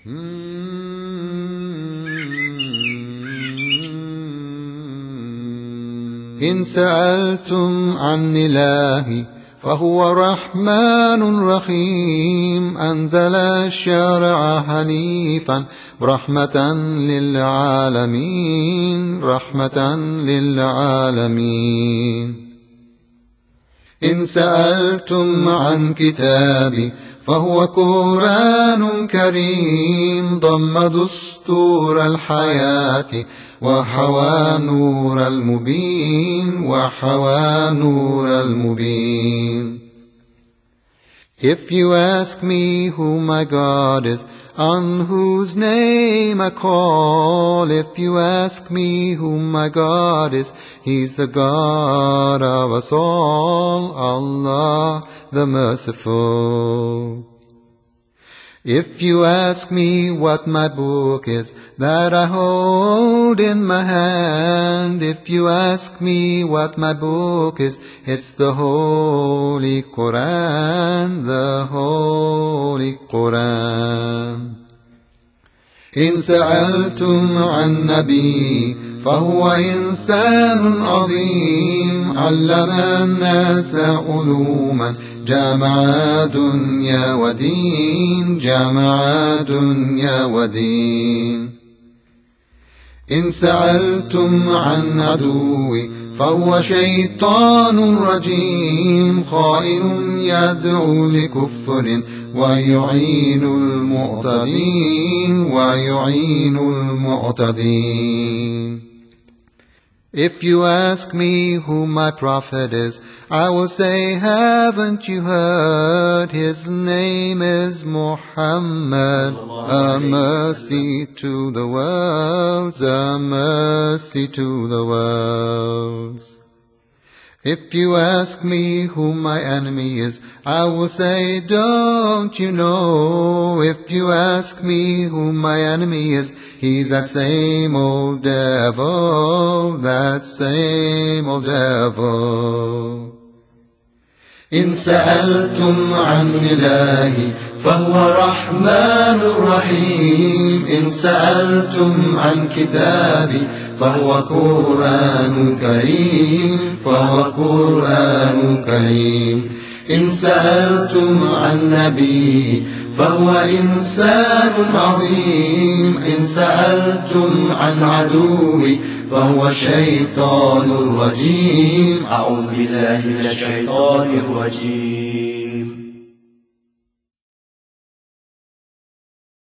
إن سألتم عن إلهي فهو رحمن رحيم، أنزل الشرع حنيفا رحمة للعالمين، رحمة للعالمين. إن سألتم عن كتابي فهو قرآن كريم، ضم دستور الحياة وحوى نور المبين، وحوى نور المبين. If you ask me who my God is, on whose name I call, if you ask me who my God is, He's the God of us all, Allah the Merciful. If you ask me what my book is that I hold in my hand, if you ask me what my book is, it's the Holy Quran, the Holy Quran. إن سألتم عن نبي فهو إنسان عظيم، علم الناس علوما، جامع دنيا ودين، جامع دنيا ودين. إن سألتم عن عدوي فهو شيطان رجيم، خائن يدعو لكفر ويعين المعتدين، ويعين المعتدين. If you ask me who my prophet is, I will say, haven't you heard? His name is Muhammad, a mercy to the worlds, a mercy to the worlds. If you ask me who my enemy is, I will say, don't you know? If you ask me who my enemy is, he's that same old devil, that same old devil. إن سألتم عن إلهي فهو رحمن رحيم، إن سألتم عن كتابي فهو قرآن كريم، فهو قرآن كريم. إن سألتم عن نبي فهو إنسان عظيم، إن سألتم عن عدوي فهو شيطان رجيم. أعوذ بالله من الشيطان الرجيم.